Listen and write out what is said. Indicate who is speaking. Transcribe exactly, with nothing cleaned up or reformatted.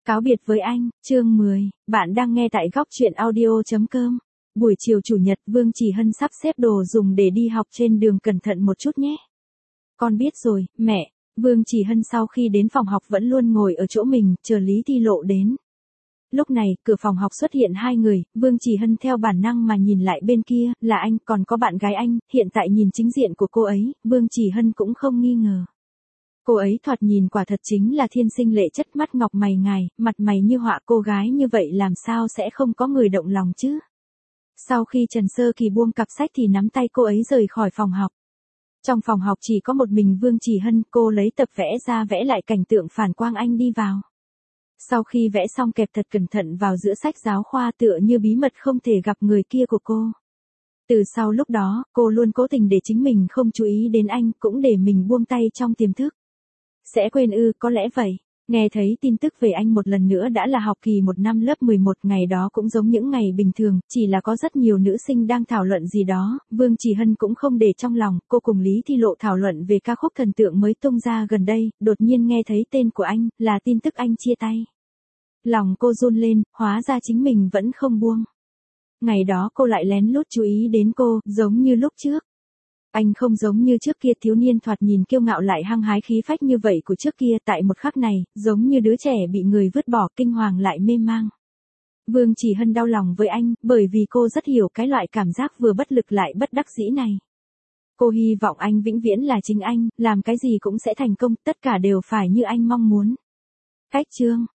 Speaker 1: Cáo biệt với anh, chương mười, bạn đang nghe tại góc truyện audio chấm com. Buổi chiều chủ nhật, Vương Chỉ Hân sắp xếp đồ dùng để đi học trên đường, cẩn thận một chút nhé. Con biết rồi, mẹ. Vương Chỉ Hân sau khi đến phòng học vẫn luôn ngồi ở chỗ mình, chờ Lý Thi Lộ đến. Lúc này, cửa phòng học xuất hiện hai người, Vương Chỉ Hân theo bản năng mà nhìn lại bên kia, là anh, còn có bạn gái anh, hiện tại nhìn chính diện của cô ấy, Vương Chỉ Hân cũng không nghi ngờ. Cô ấy thoạt nhìn quả thật chính là thiên sinh lệ chất, mắt ngọc mày ngài, mặt mày như họa, cô gái như vậy làm sao sẽ không có người động lòng chứ. Sau khi Trần Sơ Kỳ buông cặp sách thì nắm tay cô ấy rời khỏi phòng học. Trong phòng học chỉ có một mình Vương Chỉ Hân, cô lấy tập vẽ ra vẽ lại cảnh tượng phản quang anh đi vào. Sau khi vẽ xong kẹp thật cẩn thận vào giữa sách giáo khoa, tựa như bí mật không thể gặp người kia của cô. Từ sau lúc đó, cô luôn cố tình để chính mình không chú ý đến anh, cũng để mình buông tay trong tiềm thức. Sẽ quên ư, có lẽ vậy. Nghe thấy tin tức về anh một lần nữa đã là học kỳ một năm lớp mười một, ngày đó cũng giống những ngày bình thường, chỉ là có rất nhiều nữ sinh đang thảo luận gì đó, Vương Chỉ Hân cũng không để trong lòng, cô cùng Lý Thi Lộ thảo luận về ca khúc thần tượng mới tung ra gần đây, đột nhiên nghe thấy tên của anh, là tin tức anh chia tay. Lòng cô run lên, hóa ra chính mình vẫn không buông. Ngày đó cô lại lén lút chú ý đến cô, giống như lúc trước. Anh không giống như trước kia, thiếu niên thoạt nhìn kiêu ngạo lại hăng hái khí phách như vậy của trước kia, tại một khắc này, giống như đứa trẻ bị người vứt bỏ, kinh hoàng lại mê mang. Vương Chỉ Hân đau lòng với anh, bởi vì cô rất hiểu cái loại cảm giác vừa bất lực lại bất đắc dĩ này. Cô hy vọng anh vĩnh viễn là chính anh, làm cái gì cũng sẽ thành công, tất cả đều phải như anh mong muốn. Cách chương